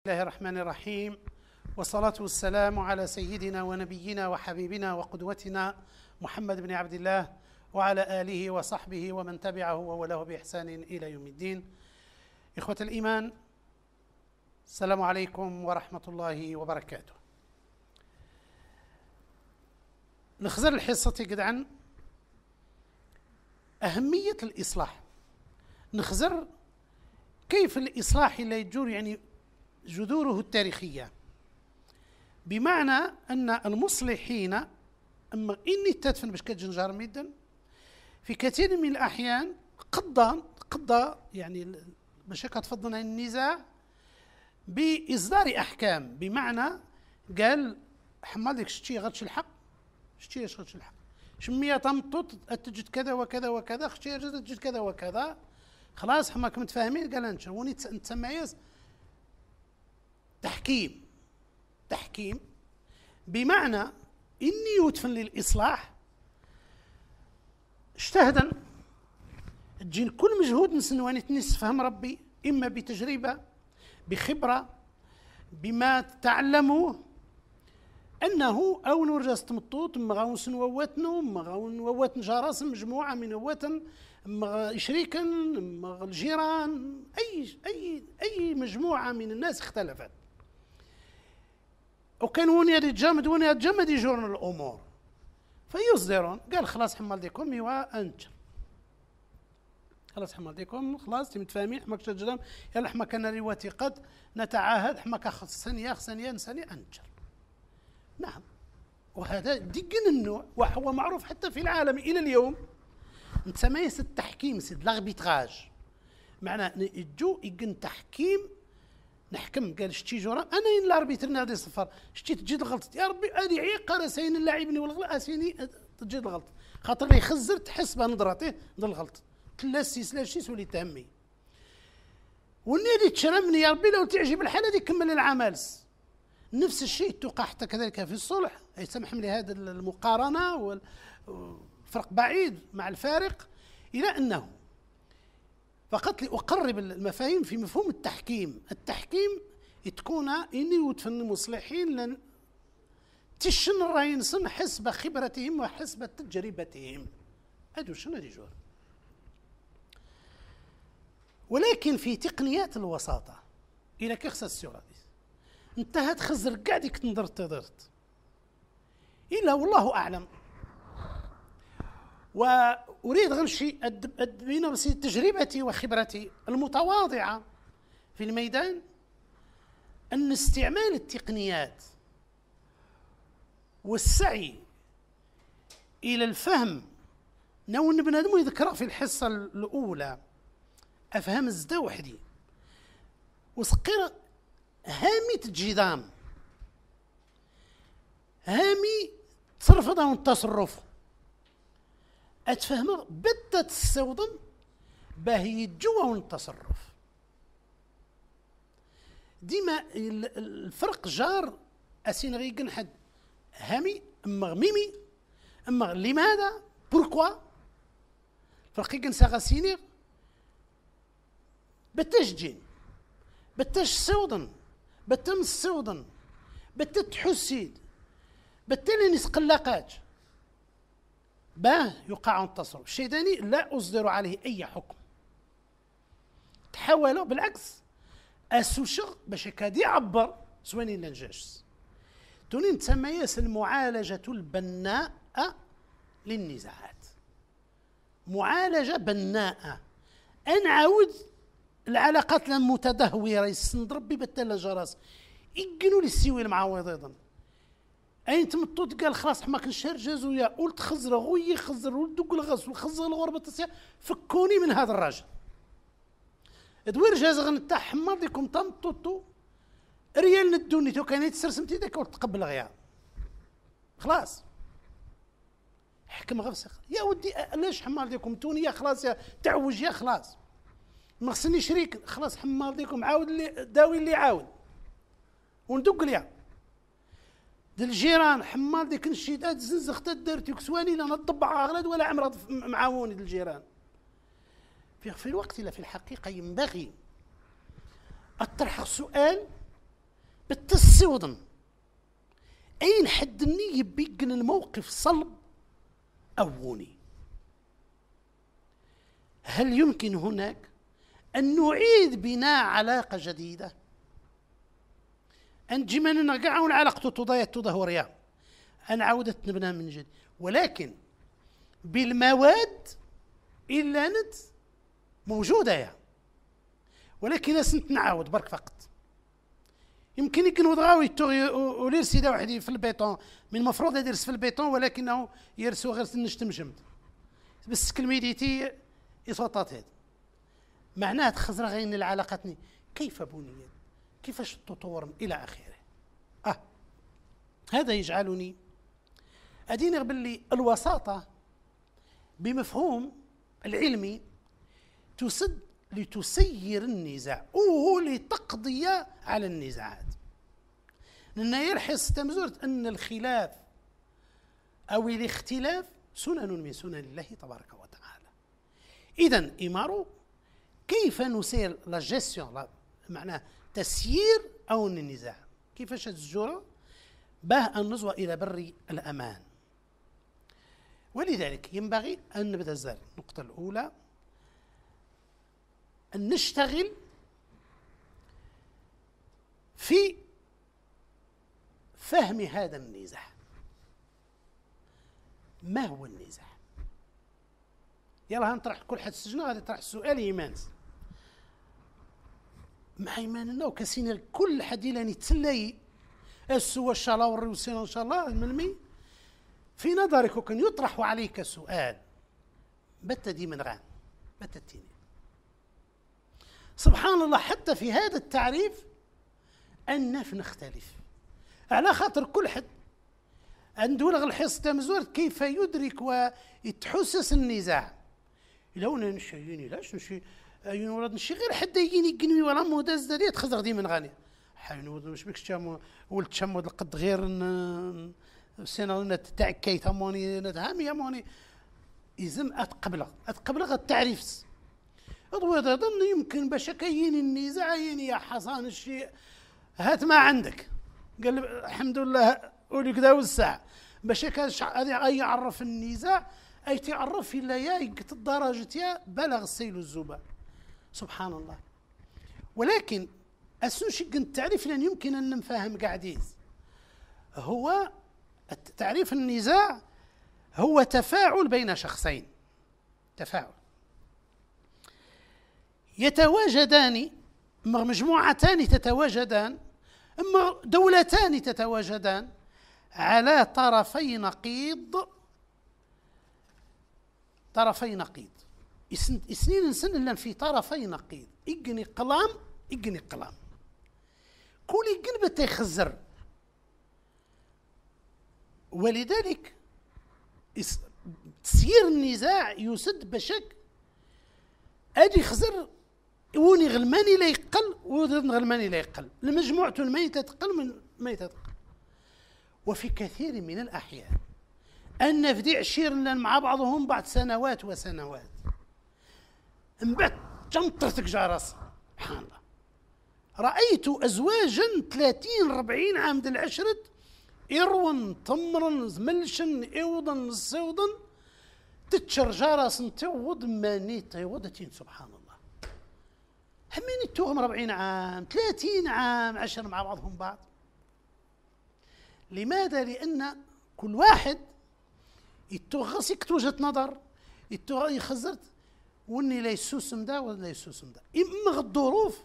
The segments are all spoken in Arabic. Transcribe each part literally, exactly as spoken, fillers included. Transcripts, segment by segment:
الله الرحمن الرحيم، والصلاة والسلام على سيدنا ونبينا وحبيبنا وقدوتنا محمد بن عبد الله وعلى آله وصحبه ومن تبعه ووله بإحسان إلى يوم الدين. إخوة الإيمان، السلام عليكم ورحمة الله وبركاته. نخزر الحصة قدعا أهمية الإصلاح. نخزر كيف الإصلاح اللي يجور يعني جذوره التاريخية، بمعنى أن المصلحين أما إني تدفن باش كتجنجر ميدا في كثير من الأحيان قضى قضى يعني باش كتفضل عن النزاع بإصدار أحكام، بمعنى قال حمال ديك شتي غتش الحق شتي اش غتش الحق شمية تمطط تجد كذا وكذا وكذا شتي تجد كذا وكذا، خلاص حماك متفاهمين. قال انت وني تسميز تحكيم تحكيم بمعنى إني يدفن للإصلاح اجتهدا تجين كل مجهود نسنواني تنس فهم ربي، إما بتجربة بخبرة بما تعلموه أنه أو نرجس تمطوط ما غاون سنواتنو ما غاون ووات نجارس مجموعة من وواتن ما شريكا ما الجيران أي أي أي مجموعة من الناس اختلفت، وكان وني يتجمد وني يتجمد يجورن الأمور فيصدرون. قال خلاص حمال ديكم يوا أنجر، خلاص حمال ديكم خلاص متفاهمين حماك تجرم يلا حماك أنا رواتي قد نتعاهد حماك أخذ ثانية ثانية ثانية أنجر. نعم، وهذا دقن النوع وهو معروف حتى في العالم إلى اليوم. نتسميه التحكيم سيد لاغبيتراج، معنى يجو يقن تحكيم نحكم. قال شتي جورا انا ان الاربيتر نادي صفر شتي تجد الغلط يا ربي هذه عيق راسين اللاعبني والغلط اسيني تجد الغلط خاطر لي خزر تحس بنظرته ندير الغلط ثلاث سلسله شي سولي تهمي والنادي تشرمني يا ربي لو تعجب الحاله دي كمل العمل. نفس الشيء توقع حتى كذلك في الصلح. يسمح لي هذه المقارنه والفرق بعيد مع الفارق الى انه فقط لأقرب المفاهيم في مفهوم التحكيم. التحكيم تكون إني يدفن المصلحين لن تشن الرئيسن حسب خبرتهم وحسب تجربتهم. أدو شنو رجال، ولكن في تقنيات الوساطة إلى كخص السورة انتهت خزر قاعدك تنظر تضرت إلا والله أعلم. وأريد غنشي أدبين بس تجربتي وخبرتي المتواضعة في الميدان أن استعمال التقنيات والسعي إلى الفهم نو بنادم يذكر في الحصة الأولى أفهم الزدا وحدي وسقير هامي تجدام هامي تصرف عن التصرف أتفهم بدت السودن باهي جوا والتصرف ديما الفرق جار أسين غيقن حد هامي أما ميمي أما لماذا بوركوا فرق يقن ساغاسيني بتش جين بتش سودن بتم السودن بتتحسيد بتلي نسقلاقات باه يقع التصرف. الشيء ثاني لا أصدر عليه أي حكم، تحاولوا بالعكس أسوشغ باش كادي يعبر سواني لنجاش توني نتسميس المعالجة البناء للنزاعات. معالجة بناءة أنعود العلاقات المتدهورة يسند ربي بتلا جراس يقنوا لي السوي المعاوض أيضا أين تمطوط قال خلاص حماك نشهر جازويا قلت خزر غوي خزر ولدق الغاز وخزر الغربة التسيا فكوني من هذا الراجل دوير جاز غنتا حمار ديكم تمطوطو ريال ندوني تو كان يتسرسمتي ديك وتقبل غياب خلاص حكم غفسخ يا ودي ليش حمار ديكم توني يا خلاص يا تعوج يا خلاص ما خصني شريك خلاص حمار ديكم عاود اللي داوي اللي عاود وندق ليا الجيران حمال ديك الشيدات زنزخ تدرتي كسواني لا نطبع اغلاد ولا عمرض معاوني الجيران. في في الوقت لا في الحقيقه ينبغي الطرح السؤال بالتسي وضن أين حدني يبيقن الموقف صلب أووني. هل يمكن هناك أن نعيد بناء علاقة جديدة؟ أن جمعنا نرجع العلاقة تضايا تظهر يا أن عودت نبنى من جديد، ولكن بالمواد إلا نت موجودة يا، ولكن أسنت نعاود برك فقط. يمكن يكون وضغاوي ولير سيدا واحد في البيطون من المفروض يدرس في البيطون ولكنه يرسو غير نشتمشمت بس كلميديتي إصواتات هذه معناه تخزر غين العلاقتني كيف بنيت كيفاش تطور إلى آخره. آه هذا يجعلني أديني باللي الوساطة بمفهوم العلمي تسد لتسير النزاع ولتقضي على النزاعات، لأن يرحص تمزورت أن الخلاف أو الاختلاف سنن من سنن الله تبارك وتعالى. إذن إمارو كيف نسير لا جيستيون معناه تسيير أو النزاع كيفاش الزجورة باه أن نصل إلى بر الأمان. ولذلك ينبغي أن نبدأ الزال. النقطة الأولى أن نشتغل في فهم هذا النزاع. ما هو النزاع؟ يلا هنطرح كل حد السجن غادي يطرح السؤال إيمانس مع إيماننا وكسينا كل حد إلى يتسلي السوى الشالا والروسينا إن شاء الله الملمي في نظرك وكان يطرح عليك سؤال بت دي من غان بت التيني. سبحان الله حتى في هذا التعريف أننا نختلف على خاطر كل حد عنده لغ الحصة تمزور كيف يدرك ويتحسس النزاع. لو نشيني لاش نشي أيون ولد نشي غير حد يجيني يقنوي ولا موداز دادي تخزر دي من غاني حين مش بيك تشامو ولد تشامو القد غير سنة تتعكي ثماني نتهامي يموني يزم أتقبله أتقبله التعريف أضوي ظن يمكن باش كاين النزاع يعني يا حصان الشيء هات ما عندك قال الحمد لله قولي كذا والساعة باش هذا أي يعرف النزاع أي تعرف إلا يا يقت الدرجة يا بلغ السيل الزبا. سبحان الله. ولكن السوشي كنت تعريف لأن يمكن أن نفهم قاعديز هو تعريف النزاع هو تفاعل بين شخصين تفاعل يتواجدان مجموعتان تتواجدان أما دولتان تتواجدان على طرفي نقيض طرفي نقيض اثنين سن في طرفي نقيض إجني قلام إجني قلام كل إجن بتخزر. ولذلك تسيير النزاع يسد بشك أدي خزر وني غلماني لا يقل وذن غلماني لا يقل المجموعة ما تتقل من ما تتقل. وفي كثير من الأحيان أن في عشير مع بعضهم بعد سنوات وسنوات من بعد جنطرتك جارس. سبحان الله. رأيت أزواجا ثلاثين أربعين عام دل عشرة إرون تمرن زملشن إوضن السودن تتشر جارس تعوض ماني تعوضتين. سبحان الله. همين التوهم أربعين عام ثلاثين عام عشر مع بعضهم بعض. لماذا؟ لأن كل واحد يتوغس يكت وجهة نظر يخزرت واني لا يسوسم دا ولا لا يسوسم دا إما الظروف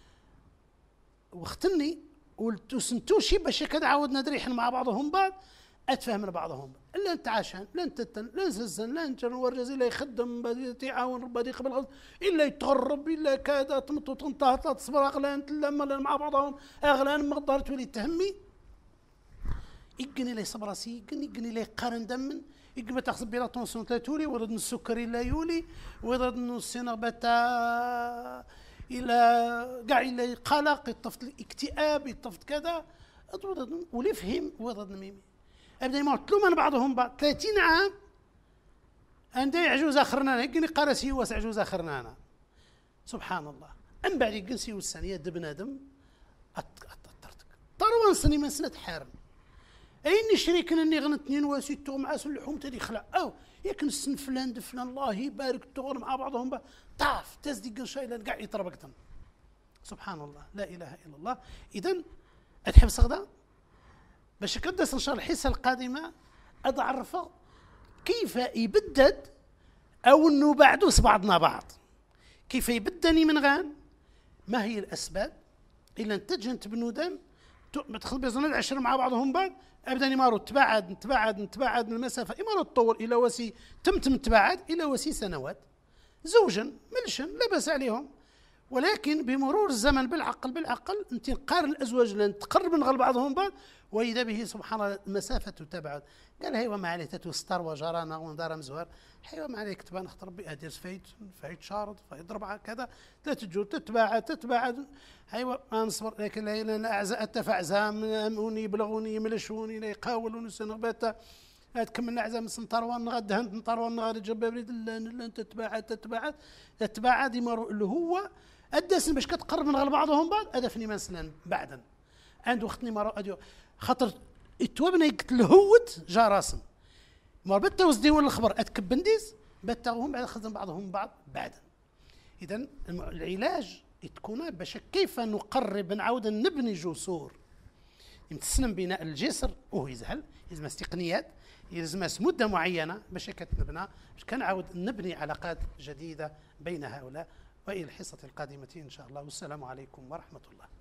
واختني ولتسنتوشي باش كذا عاودنا دريحن مع بعضهم بعض اتفهم بعضهم لا انت عشان لا انت لا نزن لا انت نورز لا يخدم بدي تعاون بدي قبل غلط الا يتغرب الا كذا تمط وتنطه تصبر اغلان لما مع بعضهم اغلان ما قدرت ولي تهمي يقني لي صبر سي يقني يقني لي قارن دم يقبل تاخذ بلا طونسيون تولي ورد السكري لا يولي ورد السينغ بتا الى كاع الى قلق يطفت الاكتئاب يطفت كذا ولي فهم ورد ميمي ابدا يموتلو من بعضهم بعض ثلاثين عام عندي عجوز اخرنا يقني قرسي واسع عجوز اخرنا أنا. سبحان الله. ام بعد يقنسي والثانيه دبنادم مروان سني من سنة حارم أين شريكنا اللي غنتنين واسيتو مع اللحوم تدي خلع أو ياك نسن فلان دفلان الله يبارك تغور مع بعضهم با طاف تزدي شايلان كاع يطربقتن سبحان الله لا إله إلا الله. إذن أتحب صغدا باش كدس إن شاء الله الحصة القادمة أتعرف كيف يبدد أو أنه بعدوس بعضنا بعض كيف يبدني من غان ما هي الأسباب إلا نتجن تبنودان تدخل بيزن العشر مع بعضهم بعض أبدا يمارو تباعد نتباعد نتباعد من المسافة يمارو تطول إلى وسي تمتم تباعد إلى وسي سنوات زوجا ملشا لا بأس عليهم، ولكن بمرور الزمن بالعقل بالعقل انت قارن الازواج لان تقرب من بعضهم بعض واذا به سبحان الله المسافه تبعد. قال هيوا ما عليه تستر وجرانا وندار مزوار هيوا ما عليك تبان اخت ربي ادير فايت فايت شارد فايت ربعه كذا لا تجور تتباعد تتباعد هيوا ما نصبر لكن لا اعزاء التفعزام اموني يبلغوني يملشوني لا يقاولوني سنغباتا تكملنا عزام سنطروان غد هند نطروان غد جبابريد انت تتباعد تتباعد تتباعد يمر اللي هو الدسم باش كتقرب من غير بعضهم بعض ادفني ما سنان بعدا عند وقتني مرة اديو خاطر اتوبنا يقتلهوت جا راسم مر بتا وزديون الخبر اتكبنديز بتاهم بعد خدم بعضهم بعض بعدا. اذا العلاج تكون باش كيف نقرب نعاود نبني جسور يمتسنم بناء الجسر وهو يزهل يلزم تقنيات يلزم مده معينه باش كتبنى باش كنعاود نبني علاقات جديده بين هؤلاء. والى الحصه القادمه ان شاء الله والسلام عليكم ورحمه الله.